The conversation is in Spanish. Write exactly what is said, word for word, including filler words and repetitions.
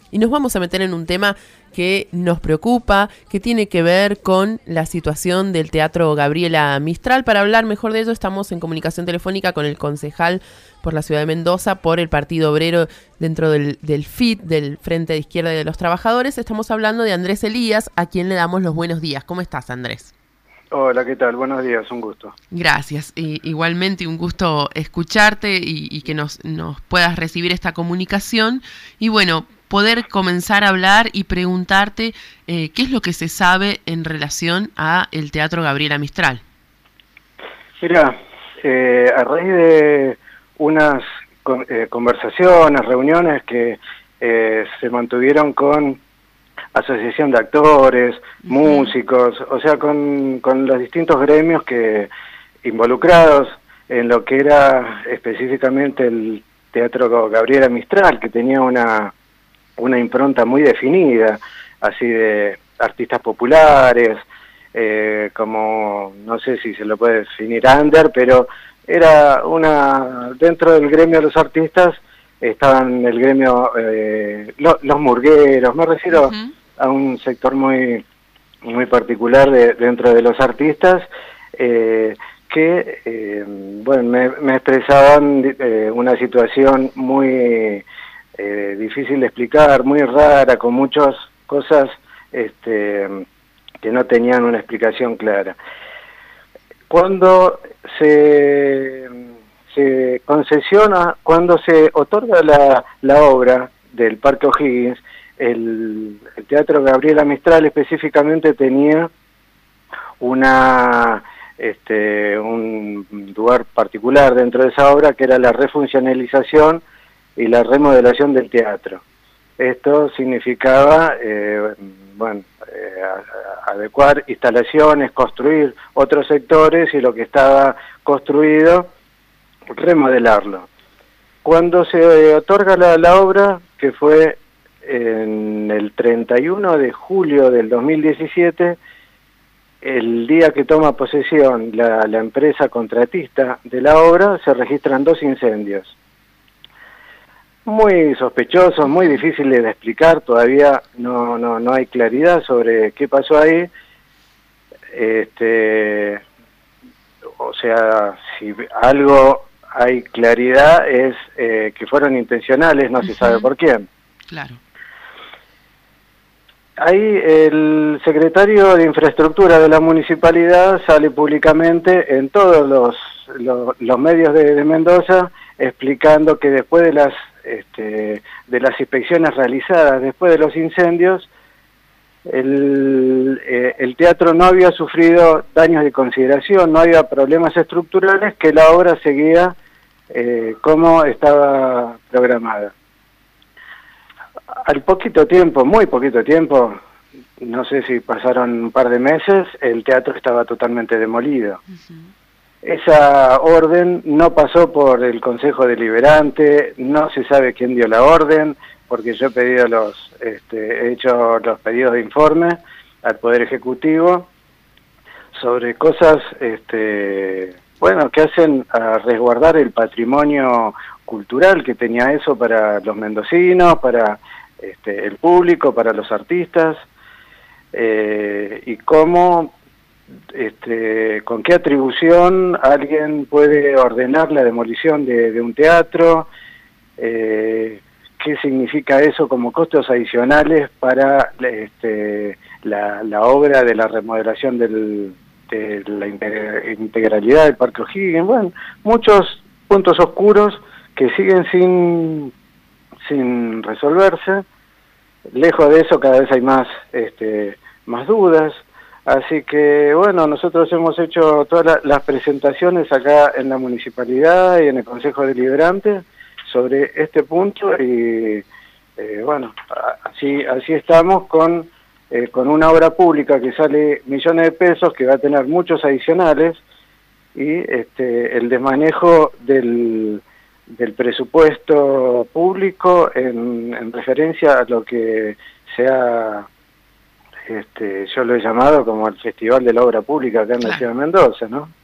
y nos vamos a meter en un tema que nos preocupa, que tiene que ver con la situación del Teatro Gabriela Mistral. Para hablar mejor de ello estamos en comunicación telefónica con el concejal por la ciudad de Mendoza, por el Partido Obrero dentro del, del F I T, del Frente de Izquierda de los Trabajadores. Estamos hablando de Andrés Elías, a quien le damos los buenos días. ¿Cómo estás, Andrés? Hola, ¿qué tal? Buenos días, un gusto. Gracias, y, igualmente un gusto escucharte y, y que nos, nos puedas recibir esta comunicación y bueno, poder comenzar a hablar y preguntarte eh, qué es lo que se sabe en relación a el Teatro Gabriela Mistral. Mira, eh, a raíz de unas con, eh, conversaciones, reuniones que eh, se mantuvieron con asociación de actores, uh-huh. músicos, o sea, con, con los distintos gremios que involucrados en lo que era específicamente el Teatro Gabriela Mistral, que tenía una, una impronta muy definida, así de artistas populares, eh, como, no sé si se lo puede definir under, pero era una, dentro del gremio de los artistas, estaban el gremio, eh, lo, los murgueros, me refiero uh-huh. a un sector muy muy particular de, dentro de los artistas, eh, que, eh, bueno, me, me expresaban eh, una situación muy eh, difícil de explicar, muy rara, con muchas cosas este, que no tenían una explicación clara. Cuando se... se concesiona, cuando se otorga la, la obra del Parque O'Higgins, el, el Teatro Gabriela Mistral específicamente tenía una este, un lugar particular dentro de esa obra, que era la refuncionalización y la remodelación del teatro. Esto significaba eh, bueno, eh, adecuar instalaciones, construir otros sectores y lo que estaba construido remodelarlo. Cuando se otorga la, la obra, que fue en el treinta y uno de julio del dos mil diecisiete, el día que toma posesión la, la empresa contratista de la obra, se registran dos incendios. Muy sospechosos, muy difíciles de explicar, todavía no, no, no hay claridad sobre qué pasó ahí. Este, o sea, si algo hay claridad es eh, que fueron intencionales, no uh-huh. se sabe por quién. Claro. Ahí el secretario de Infraestructura de la municipalidad sale públicamente en todos los, los, los medios de, de Mendoza explicando que después de las, este, de las inspecciones realizadas, después de los incendios, El, eh, el teatro no había sufrido daños de consideración, no había problemas estructurales, que la obra seguía eh, como estaba programada. Al poquito tiempo, muy poquito tiempo, no sé si pasaron un par de meses, el teatro estaba totalmente demolido. Uh-huh. Esa orden no pasó por el Consejo Deliberante, no se sabe quién dio la orden, porque yo he pedido los, este, he hecho los pedidos de informe al Poder Ejecutivo sobre cosas, este, bueno, que hacen a resguardar el patrimonio cultural que tenía eso para los mendocinos, para este, el público, para los artistas, eh, y cómo, este, con qué atribución alguien puede ordenar la demolición de, de un teatro, eh, qué significa eso como costos adicionales para este, la, la obra de la remodelación del, de la integralidad del Parque O'Higgins. Bueno, muchos puntos oscuros que siguen sin, sin resolverse. Lejos de eso cada vez hay más, este, más dudas. Así que, bueno, nosotros hemos hecho todas la, las presentaciones acá en la municipalidad y en el Consejo Deliberante sobre este punto y eh, bueno, así así estamos con eh, con una obra pública que sale millones de pesos, que va a tener muchos adicionales, y este el desmanejo del, del presupuesto público en, en referencia a lo que sea, este, yo lo he llamado como el Festival de la Obra Pública acá en la ciudad de Mendoza, ¿no?